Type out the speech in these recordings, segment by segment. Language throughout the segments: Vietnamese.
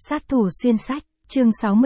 Sát thủ xuyên sách, chương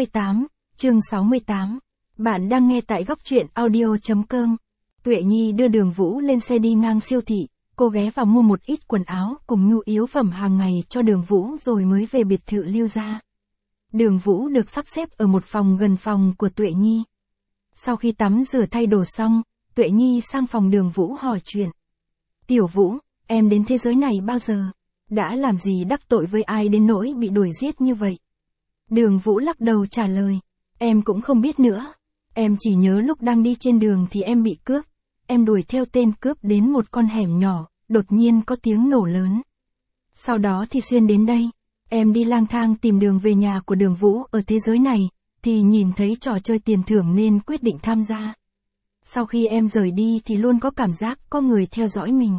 68. Bạn đang nghe tại góc truyện audio.com. Tuệ Nhi đưa Đường Vũ lên xe đi ngang siêu thị, cô ghé vào mua một ít quần áo cùng nhu yếu phẩm hàng ngày cho Đường Vũ rồi mới về biệt thự Lưu gia. Đường Vũ được sắp xếp ở một phòng gần phòng của Tuệ Nhi. Sau khi tắm rửa thay đồ xong, Tuệ Nhi sang phòng Đường Vũ hỏi chuyện. Tiểu Vũ, em đến thế giới này bao giờ? Đã làm gì đắc tội với ai đến nỗi bị đuổi giết như vậy? Đường Vũ lắc đầu trả lời. Em cũng không biết nữa. Em chỉ nhớ lúc đang đi trên đường thì em bị cướp. Em đuổi theo tên cướp đến một con hẻm nhỏ, đột nhiên có tiếng nổ lớn. Sau đó thì xuyên đến đây. Em đi lang thang tìm đường về nhà của Đường Vũ ở thế giới này, thì nhìn thấy trò chơi tiền thưởng nên quyết định tham gia. Sau khi em rời đi thì luôn có cảm giác có người theo dõi mình.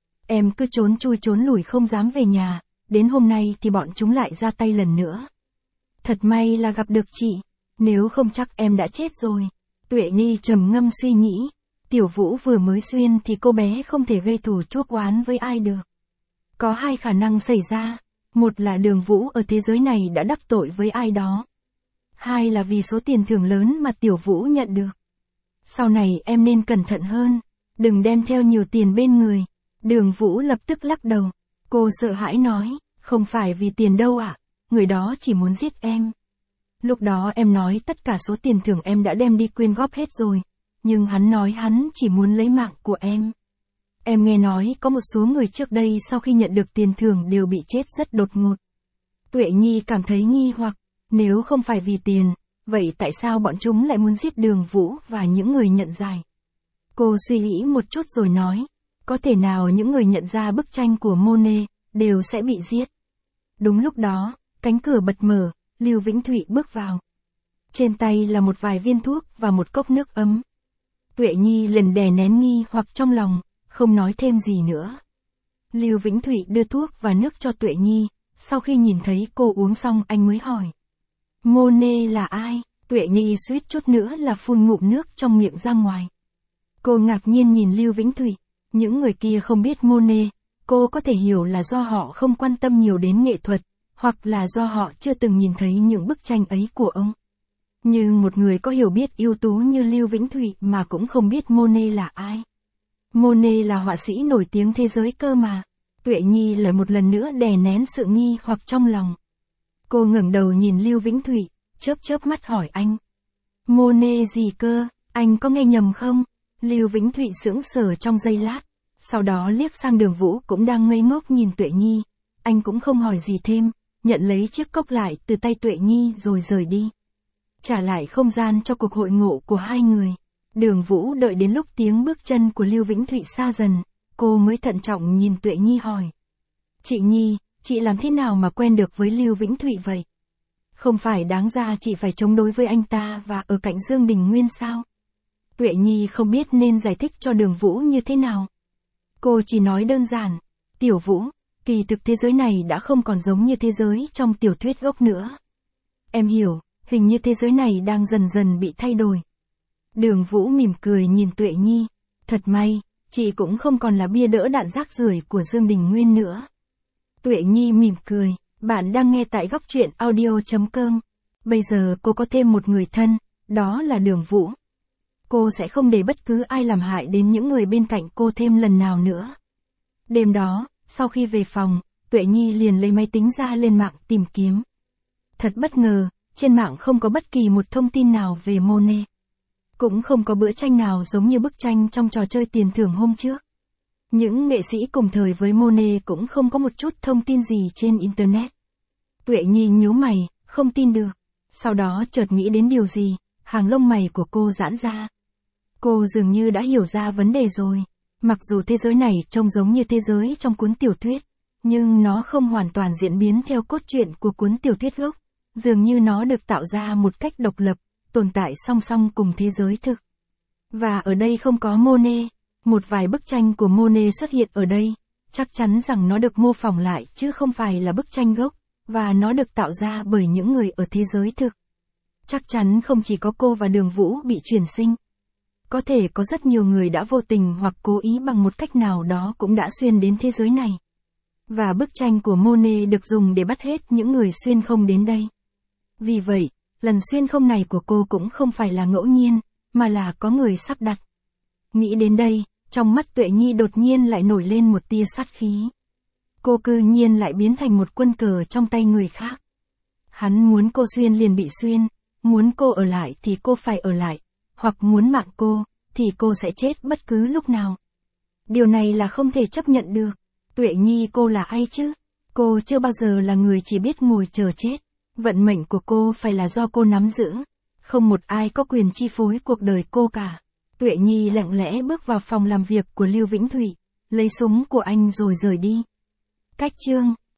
Em cứ trốn chui trốn lủi không dám về nhà, đến hôm nay thì bọn chúng lại ra tay lần nữa. Thật may là gặp được chị, nếu không chắc em đã chết rồi. Tuệ Nhi trầm ngâm suy nghĩ, Tiểu Vũ vừa mới xuyên thì cô bé không thể gây thù chuốc oán với ai được. Có hai khả năng xảy ra, một là Đường Vũ ở thế giới này đã đắc tội với ai đó. Hai là vì số tiền thưởng lớn mà Tiểu Vũ nhận được. Sau này em nên cẩn thận hơn, đừng đem theo nhiều tiền bên người. Đường Vũ lập tức lắc đầu. Cô sợ hãi nói, không phải vì tiền đâu ạ, người đó chỉ muốn giết em. Lúc đó em nói tất cả số tiền thưởng em đã đem đi quyên góp hết rồi, nhưng hắn nói hắn chỉ muốn lấy mạng của em. Em nghe nói có một số người trước đây sau khi nhận được tiền thưởng đều bị chết rất đột ngột. Tuệ Nhi cảm thấy nghi hoặc, nếu không phải vì tiền, vậy tại sao bọn chúng lại muốn giết Đường Vũ và những người nhận giải? Cô suy nghĩ một chút rồi nói, có thể nào những người nhận ra bức tranh của Monet đều sẽ bị giết. Đúng lúc đó, cánh cửa bật mở, Lưu Vĩnh Thụy bước vào. Trên tay là một vài viên thuốc và một cốc nước ấm. Tuệ Nhi lần đè nén nghi hoặc trong lòng, không nói thêm gì nữa. Lưu Vĩnh Thụy đưa thuốc và nước cho Tuệ Nhi, sau khi nhìn thấy cô uống xong anh mới hỏi. Monet là ai? Tuệ Nhi suýt chút nữa là phun ngụm nước trong miệng ra ngoài. Cô ngạc nhiên nhìn Lưu Vĩnh Thụy. Những người kia không biết Monet, cô có thể hiểu là do họ không quan tâm nhiều đến nghệ thuật, hoặc là do họ chưa từng nhìn thấy những bức tranh ấy của ông. Nhưng một người có hiểu biết ưu tú như Lưu Vĩnh Thụy mà cũng không biết Monet là ai. Monet là họa sĩ nổi tiếng thế giới cơ mà. Tuệ Nhi lại một lần nữa đè nén sự nghi hoặc trong lòng. Cô ngẩng đầu nhìn Lưu Vĩnh Thụy, chớp mắt hỏi anh. Monet gì cơ, anh có nghe nhầm không? Lưu Vĩnh Thụy sững sờ trong giây lát, sau đó liếc sang Đường Vũ cũng đang ngây ngốc nhìn Tuệ Nhi. Anh cũng không hỏi gì thêm, nhận lấy chiếc cốc lại từ tay Tuệ Nhi rồi rời đi. Trả lại không gian cho cuộc hội ngộ của hai người. Đường Vũ đợi đến lúc tiếng bước chân của Lưu Vĩnh Thụy xa dần, cô mới thận trọng nhìn Tuệ Nhi hỏi. Chị Nhi, chị làm thế nào mà quen được với Lưu Vĩnh Thụy vậy? Không phải đáng ra chị phải chống đối với anh ta và ở cạnh Dương Đình Nguyên sao? Tuệ Nhi không biết nên giải thích cho Đường Vũ như thế nào. Cô chỉ nói đơn giản, Tiểu Vũ, kỳ thực thế giới này đã không còn giống như thế giới trong tiểu thuyết gốc nữa. Em hiểu, hình như thế giới này đang dần dần bị thay đổi. Đường Vũ mỉm cười nhìn Tuệ Nhi, thật may, chị cũng không còn là bia đỡ đạn rác rưởi của Dương Đình Nguyên nữa. Tuệ Nhi mỉm cười, bạn đang nghe tại góc truyện audio.com. Bây giờ cô có thêm một người thân, đó là Đường Vũ. Cô sẽ không để bất cứ ai làm hại đến những người bên cạnh cô thêm lần nào nữa. Đêm đó, sau khi về phòng, Tuệ Nhi liền lấy máy tính ra lên mạng tìm kiếm. Thật bất ngờ, trên mạng không có bất kỳ một thông tin nào về Monet. Cũng không có bức tranh nào giống như bức tranh trong trò chơi tiền thưởng hôm trước. Những nghệ sĩ cùng thời với Monet cũng không có một chút thông tin gì trên Internet. Tuệ Nhi nhíu mày, không tin được. Sau đó chợt nghĩ đến điều gì, hàng lông mày của cô giãn ra. Cô dường như đã hiểu ra vấn đề rồi. Mặc dù thế giới này trông giống như thế giới trong cuốn tiểu thuyết, nhưng nó không hoàn toàn diễn biến theo cốt truyện của cuốn tiểu thuyết gốc. Dường như nó được tạo ra một cách độc lập, tồn tại song song cùng thế giới thực. Và ở đây không có Monet. Một vài bức tranh của Monet xuất hiện ở đây, chắc chắn rằng nó được mô phỏng lại chứ không phải là bức tranh gốc, và nó được tạo ra bởi những người ở thế giới thực. Chắc chắn không chỉ có cô và Đường Vũ bị chuyển sinh. Có thể có rất nhiều người đã vô tình hoặc cố ý bằng một cách nào đó cũng đã xuyên đến thế giới này. Và bức tranh của Monet được dùng để bắt hết những người xuyên không đến đây. Vì vậy, lần xuyên không này của cô cũng không phải là ngẫu nhiên, mà là có người sắp đặt. Nghĩ đến đây, trong mắt Tuệ Nhi đột nhiên lại nổi lên một tia sát khí. Cô cư nhiên lại biến thành một quân cờ trong tay người khác. Hắn muốn cô xuyên liền bị xuyên, muốn cô ở lại thì cô phải ở lại, hoặc muốn mạng cô, thì cô sẽ chết bất cứ lúc nào. Điều này là không thể chấp nhận được. Tuệ Nhi, cô là ai chứ? Cô chưa bao giờ là người chỉ biết ngồi chờ chết. Vận mệnh của cô phải là do cô nắm giữ. Không một ai có quyền chi phối cuộc đời cô cả. Tuệ Nhi lặng lẽ bước vào phòng làm việc của Lưu Vĩnh Thụy, lấy súng của anh rồi rời đi. Cách chương